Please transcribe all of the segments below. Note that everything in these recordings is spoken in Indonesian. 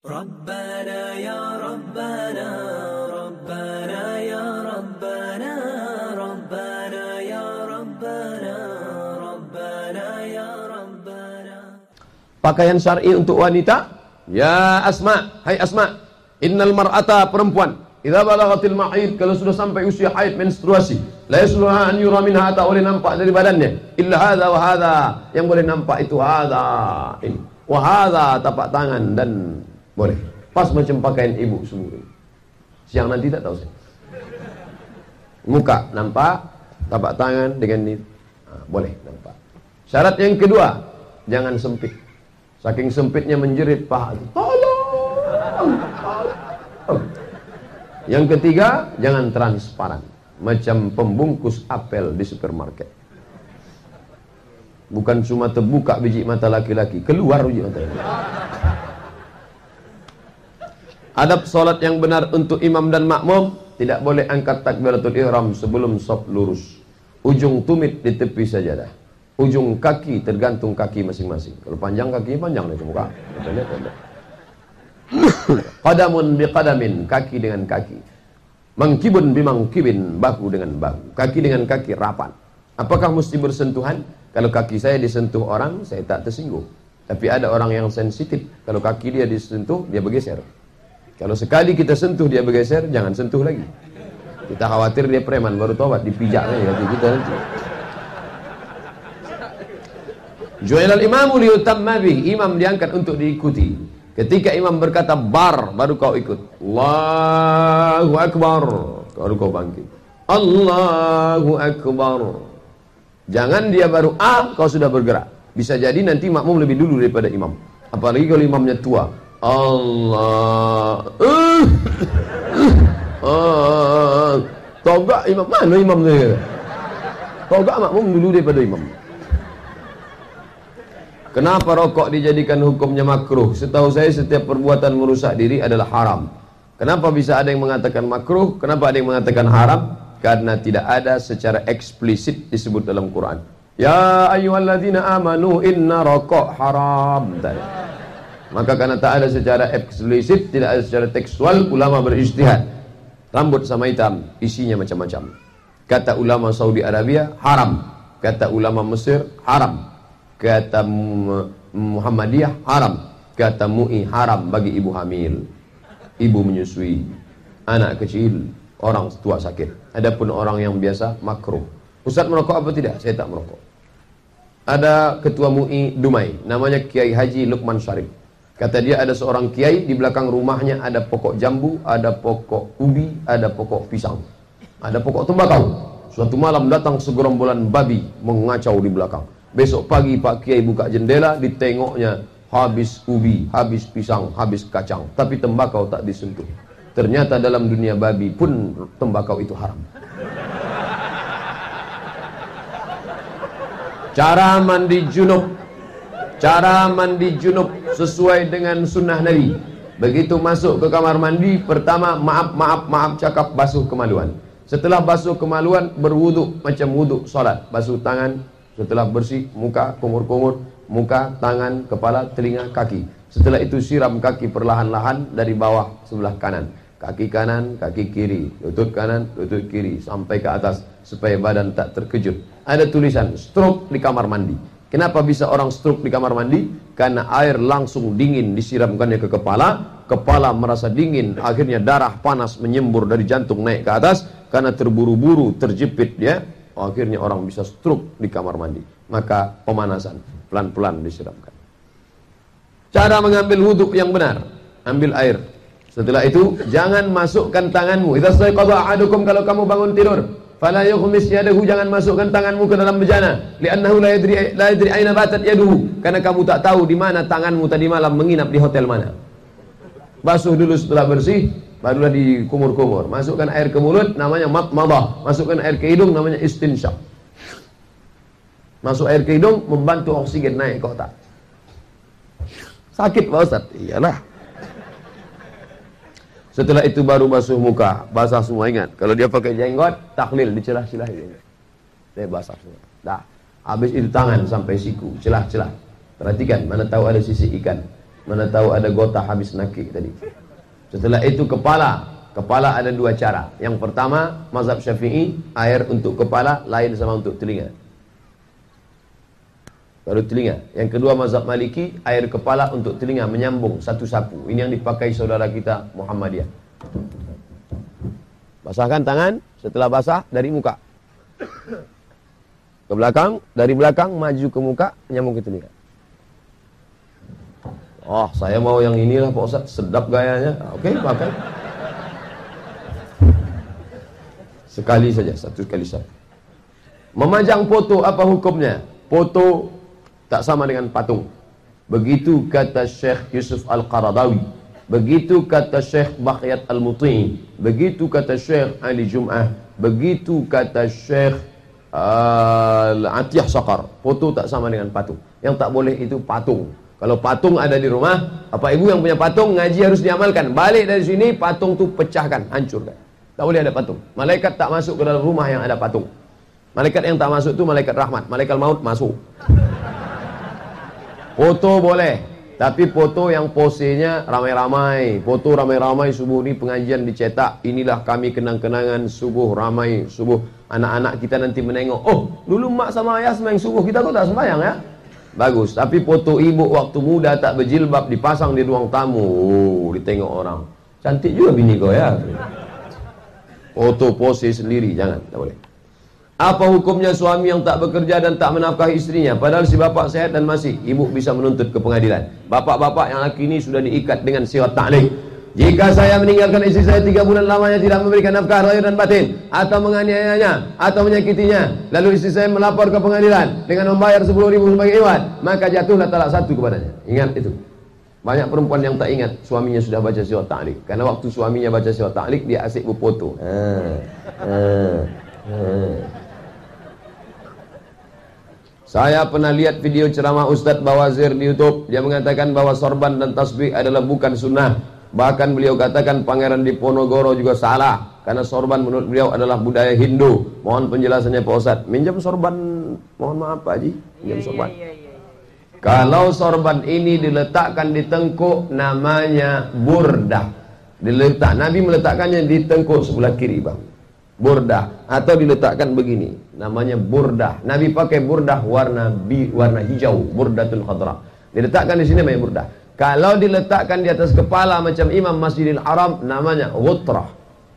ربنا يا ربنا ربنا يا ربنا ربنا يا ربنا ربنا يا ربنا. Pakaian syar'i untuk wanita. Ya Asma, hai Asma, innal mar'ata, perempuan, idza balaghatil mahid, kalau sudah sampai usia haid menstruasi, la yasluha an yura minha, tak boleh nampak dari badannya illa hadza wa hadza, yang boleh nampak itu hadza ini, wa hadza tapak tangan, dan boleh pas macam pakaian ibu semua. Siang nanti tak tahu saya. Muka nampak, tapak tangan dengan ini boleh nampak. Syarat yang kedua, jangan sempit. Saking sempitnya menjerit paha. Tolong. Yang ketiga, jangan transparan, macam pembungkus apel di supermarket. Bukan cuma terbuka biji mata laki-laki, keluar biji mata laki-laki. Adab solat yang benar untuk imam dan makmum, tidak boleh angkat takbiratul ihram sebelum shaf lurus. Ujung tumit di tepi sajadah. Ujung kaki tergantung kaki masing-masing. Kalau panjang kaki panjang dari muka. Qadamun biqadamin, kaki dengan kaki. Mangkibun bimangkibin, bahu dengan bahu. Kaki dengan kaki rapat. Apakah mesti bersentuhan? Kalau kaki saya disentuh orang, saya tak tersinggung. Tapi ada orang yang sensitif. Kalau kaki dia disentuh, dia bergeser. Kalau sekali kita sentuh dia bergeser, jangan sentuh lagi. Kita khawatir dia preman baru tobat, dipijaknya ya kita nanti. Ju'ilal imamu liyutamma bih, imam diangkat untuk diikuti. Ketika imam berkata bar, baru kau ikut. Allahu akbar, baru kau bangkit. Allahu akbar. Jangan dia baru kau sudah bergerak. Bisa jadi nanti makmum lebih dulu daripada imam. Apalagi kalau imamnya tua. Allah. Togak imam, mana imam dia? Togak makmum dulu daripada imam. Kenapa rokok dijadikan hukumnya makruh? Setahu saya setiap perbuatan merusak diri adalah haram. Kenapa bisa ada yang mengatakan makruh? Kenapa ada yang mengatakan haram? Karena tidak ada secara eksplisit disebut dalam Quran. Ya ayyuhalladzina amanu inna rokok haram. Maka karena tak ada secara eksplisit, tidak ada secara tekstual, ulama berijtihad. Rambut sama hitam, isinya macam-macam. Kata ulama Saudi Arabia, haram. Kata ulama Mesir, haram. Kata Muhammadiyah, haram. Kata MUI, haram bagi ibu hamil, ibu menyusui, anak kecil, orang tua sakit. Adapun orang yang biasa, makruh. Ustaz merokok apa tidak? Saya tak merokok. Ada ketua MUI Dumai, namanya Kiai Haji Lukman Syarif. Kata dia ada seorang kiai, di belakang rumahnya ada pokok jambu, ada pokok ubi, ada pokok pisang, ada pokok tembakau. Suatu malam datang segerombolan babi mengacau di belakang. Besok pagi Pak Kiai buka jendela, ditengoknya habis ubi, habis pisang, habis kacang, tapi tembakau tak disentuh. Ternyata dalam dunia babi pun tembakau itu haram. Cara mandi junub. Cara mandi junub sesuai dengan sunnah Nabi. Begitu masuk ke kamar mandi, pertama maaf cakap basuh kemaluan. Setelah basuh kemaluan, berwuduk macam wuduk salat. Basuh tangan, setelah bersih, muka, kumur-kumur, muka, tangan, kepala, telinga, kaki. Setelah itu siram kaki perlahan-lahan dari bawah sebelah kanan. Kaki kanan, kaki kiri, lutut kanan, lutut kiri, sampai ke atas, supaya badan tak terkejut. Ada tulisan, stroke di kamar mandi. Kenapa bisa orang stroke di kamar mandi? Karena air langsung dingin disiramkannya ke kepala, kepala merasa dingin, akhirnya darah panas menyembur dari jantung naik ke atas, karena terburu-buru, terjepit dia, akhirnya orang bisa stroke di kamar mandi. Maka pemanasan, pelan-pelan disiramkan. Cara mengambil wudhu yang benar, ambil air. Setelah itu, jangan masukkan tanganmu. Idza staiqadha ahadukum, kalau kamu bangun tidur, fala yughmis yadahu, jangan masukkan tanganmu ke dalam bejana, li'annahu la yadri aina batat yaduhu, karena kamu tak tahu di mana tanganmu tadi malam menginap, di hotel mana. Basuh dulu, setelah bersih barulah dikumur-kumur. Masukkan air ke mulut, namanya matmadah. Masukkan air ke hidung, namanya istinsyaq. Masuk air ke hidung membantu oksigen naik ke otak. Sakit Pak Ustaz? Iyalah. Setelah itu baru basuh muka, basah semua. Ingat, kalau dia pakai jenggot, tahlil, dicelah-celah ini. Dia basah semua. Dah. Habis itu tangan sampai siku, celah-celah. Perhatikan, mana tahu ada sisi ikan. Mana tahu ada gota habis nakik tadi. Setelah itu kepala. Kepala ada dua cara. Yang pertama, mazhab Syafi'i, air untuk kepala lain sama untuk telinga. Baru telinga. Yang kedua, mazhab Maliki, air kepala untuk telinga menyambung satu sapu. Ini yang dipakai saudara kita Muhammadiyah. Basahkan tangan, setelah basah dari muka ke belakang, dari belakang maju ke muka, menyambung ke telinga. Oh, saya mau yang inilah Pak Ustaz, sedap gayanya. Oke, pakai. Sekali saja, satu kali saja. Memajang foto apa hukumnya? Foto tak sama dengan patung. Begitu kata Syekh Yusuf Al-Qaradawi. Begitu kata Syekh Baqiyat Al-Muti'i. Begitu kata Syekh Ali Jum'ah. Begitu kata Syekh Al-Atiyah Saqar. Foto tak sama dengan patung. Yang tak boleh itu patung. Kalau patung ada di rumah, Bapak Ibu yang punya patung, ngaji harus diamalkan. Balik dari sini, patung tu pecahkan, hancurkan. Tak boleh ada patung. Malaikat tak masuk ke dalam rumah yang ada patung. Malaikat yang tak masuk tu malaikat rahmat. Malaikat maut masuk. Foto boleh, tapi foto yang posenya ramai-ramai. Foto ramai-ramai subuh ni pengajian dicetak. Inilah kami kenang-kenangan subuh ramai subuh. Anak-anak kita nanti menengok. Oh, dulu mak sama ayah sembahyang subuh, kita kok tak sembahyang ya? Bagus, tapi foto ibu waktu muda tak berjilbab dipasang di ruang tamu. Oh, ditengok orang. Cantik juga bini kau ya. Foto pose sendiri, jangan, tak boleh. Apa hukumnya suami yang tak bekerja dan tak menafkahi istrinya? Padahal si bapak sehat dan masih, ibu bisa menuntut ke pengadilan. Bapak-bapak yang laki ini sudah diikat dengan siwat ta'liq. Jika saya meninggalkan istri saya 3 bulan lamanya tidak memberikan nafkah lahir dan batin, atau menganiayanya, atau menyakitinya, lalu istri saya melapor ke pengadilan dengan membayar 10.000 sebagai iwat, maka jatuhlah talak 1 kepadanya. Ingat itu. Banyak perempuan yang tak ingat suaminya sudah baca siwat ta'liq. Karena waktu suaminya baca siwat ta'liq, dia asyik berfoto. Saya pernah lihat video ceramah Ustadz Bawazir di YouTube. Dia mengatakan bahwa sorban dan tasbih adalah bukan sunnah. Bahkan beliau katakan Pangeran Diponegoro juga salah, karena sorban menurut beliau adalah budaya Hindu. Mohon penjelasannya Pak Ustadz. Minjam sorban, mohon maaf Pak Haji, minjam sorban. Kalau sorban ini diletakkan di tengkuk, namanya burdah. Nabi meletakkannya di tengkuk sebelah kiri bang. Burdah. Atau diletakkan begini, namanya burdah. Nabi pakai burdah warna hijau, burdatul khadra. Diletakkan di sini namanya burdah. Kalau diletakkan di atas kepala macam Imam Masjidil Haram, namanya ghutrah.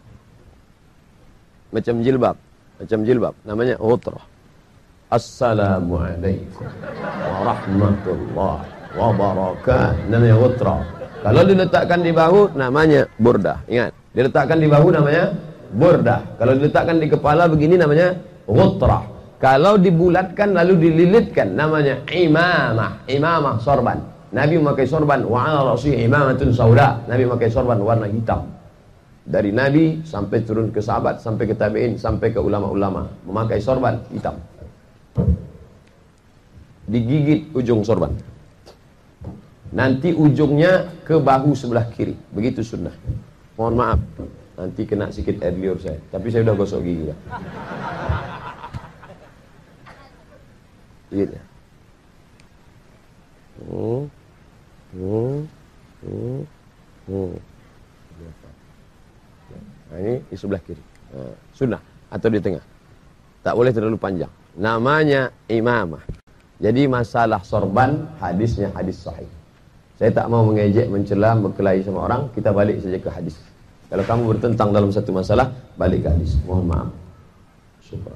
Macam jilbab, namanya ghutrah. Assalamualaikum warahmatullahi wabarakatuh, namanya ghutrah. Kalau diletakkan di bahu, namanya burdah. Ingat, diletakkan di bahu namanya burdah. Kalau diletakkan di kepala begini namanya ghutrah. Kalau dibulatkan lalu dililitkan, namanya imamah. Imamah sorban. Nabi memakai sorban wa ala ra'si imamatun sauda. Nabi memakai sorban warna hitam. Dari Nabi sampai turun ke sahabat, sampai ke tabi'in, sampai ke ulama-ulama memakai sorban hitam. Digigit ujung sorban. Nanti ujungnya ke bahu sebelah kiri. Begitu sunnah. Mohon maaf, nanti kena sikit air liur saya. Tapi saya sudah gosok gigi ya. Gigit ya. Nah, ini di sebelah kiri. Sunnah atau di tengah. Tak boleh terlalu panjang. Namanya imamah. Jadi masalah sorban, hadisnya hadis sahih. Saya tak mau mengejek, mencela, berkelahi sama orang. Kita balik saja ke hadis. Kalau kamu bertentang dalam satu masalah, balik ke hadis. Mohon maaf. Syukur.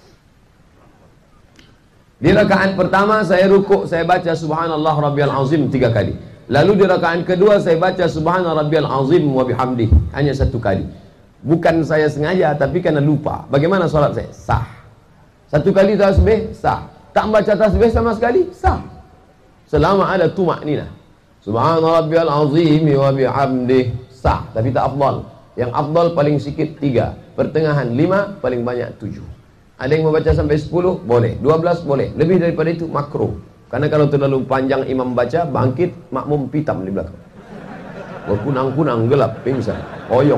Di rakaat pertama saya rukuk, saya baca subhanallah rabbiyal azim 3 kali. Lalu di rakaat kedua saya baca subhanallah rabbiyal azim wa bihamdih, hanya 1 kali. Bukan saya sengaja, tapi karena lupa. Bagaimana salat saya? Sah. 1 kali tasbih, sah. Tak baca tasbih sama sekali, sah. Selama ada tumakninah. Subhanallah rabbiyal azim wa bihamdih, sah, tapi tak afdal. Yang afdal paling sikit 3, pertengahan 5, paling banyak 7. Ada yang membaca sampai 10, boleh. 12, boleh. Lebih daripada itu, makruh. Karena kalau terlalu panjang imam baca, bangkit, makmum pitam di belakang. Berkunang-kunang, gelap, pingsan, oyong.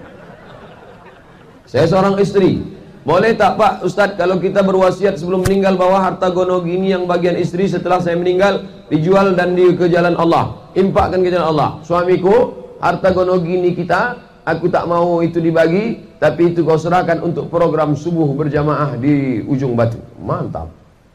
Saya seorang istri. Boleh tak Pak Ustadz, kalau kita berwasiat sebelum meninggal bahwa harta gono gini yang bagian istri setelah saya meninggal dijual dan ke jalan Allah, infakkan ke jalan Allah. Suamiku, harta gono gini kita, aku tak mau itu dibagi, tapi itu kau serahkan untuk program subuh berjamaah di ujung batu. Mantap.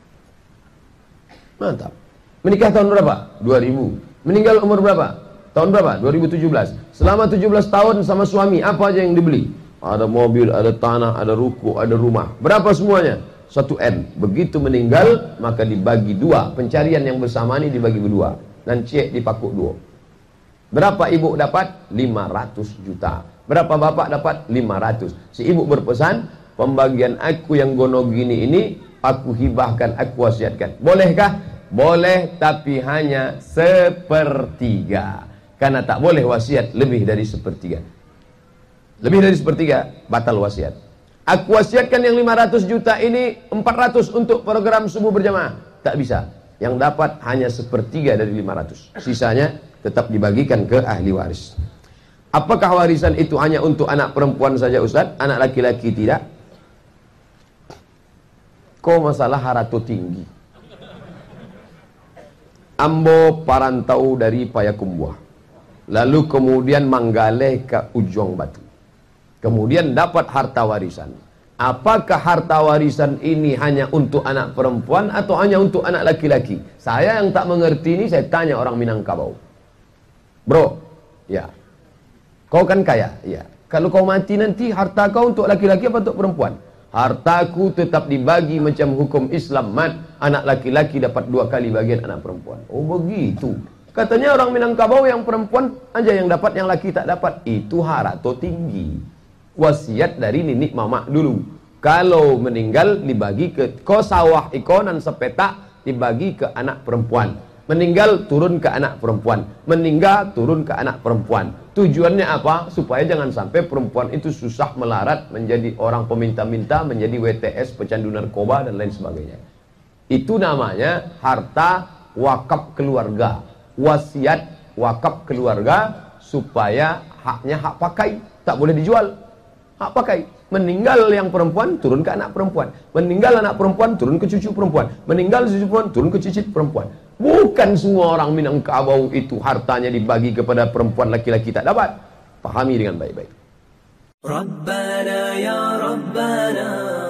Mantap. Menikah tahun berapa? 2000. Meninggal umur berapa? Tahun berapa? 2017. Selama 17 tahun sama suami, apa aja yang dibeli? Ada mobil, ada tanah, ada ruko, ada rumah. Berapa semuanya? 1 M. Begitu meninggal, maka dibagi 2. Pencarian yang bersama ini dibagi 2. Dan cek dipakuk 2. Berapa ibu dapat? 500 juta. Berapa bapak dapat? 500. Si ibu berpesan, pembagian aku yang gono gini ini, aku hibahkan, aku wasiatkan. Bolehkah? Boleh, tapi hanya 1/3. Karena tak boleh wasiat lebih dari 1/3. Lebih dari 1/3 batal wasiat. Aku wasiatkan yang 500 juta ini 400 untuk program subuh berjamaah. Tak bisa. Yang dapat hanya 1/3 dari 500. Sisanya tetap dibagikan ke ahli waris. Apakah warisan itu hanya untuk anak perempuan saja Ustaz? Anak laki-laki tidak? Kau masalah harato tinggi. Ambo parantau dari Payakumbuh. Lalu kemudian manggaleh ke ujung batu. Kemudian dapat harta warisan. Apakah harta warisan ini hanya untuk anak perempuan atau hanya untuk anak laki-laki? Saya yang tak mengerti ini, saya tanya orang Minangkabau. Bro, ya. Kau kan kaya? Ya. Kalau kau mati nanti, harta kau untuk laki-laki apa untuk perempuan? Hartaku tetap dibagi macam hukum Islam, mat. Anak laki-laki dapat 2 kali bagian anak perempuan. Oh begitu. Katanya orang Minangkabau yang perempuan aja yang dapat, yang laki tak dapat. Itu harato tinggi. Wasiat dari nenek mamak dulu. Kalau meninggal dibagi ke sawah ikonan sepetak, dibagi ke anak perempuan. Meninggal turun ke anak perempuan. Meninggal turun ke anak perempuan. Tujuannya apa? Supaya jangan sampai perempuan itu susah melarat, menjadi orang peminta-minta, menjadi WTS, pecandu narkoba dan lain sebagainya. Itu namanya harta wakaf keluarga. Wasiat wakaf keluarga supaya haknya hak pakai, tak boleh dijual. Hak pakai. Meninggal yang perempuan turun ke anak perempuan. Meninggal anak perempuan turun ke cucu perempuan. Meninggal cucu perempuan turun ke cicit perempuan. Bukan semua orang Minangkabau itu hartanya dibagi kepada perempuan, laki-laki tak dapat. Pahami dengan baik-baik. Rabbana ya Rabbana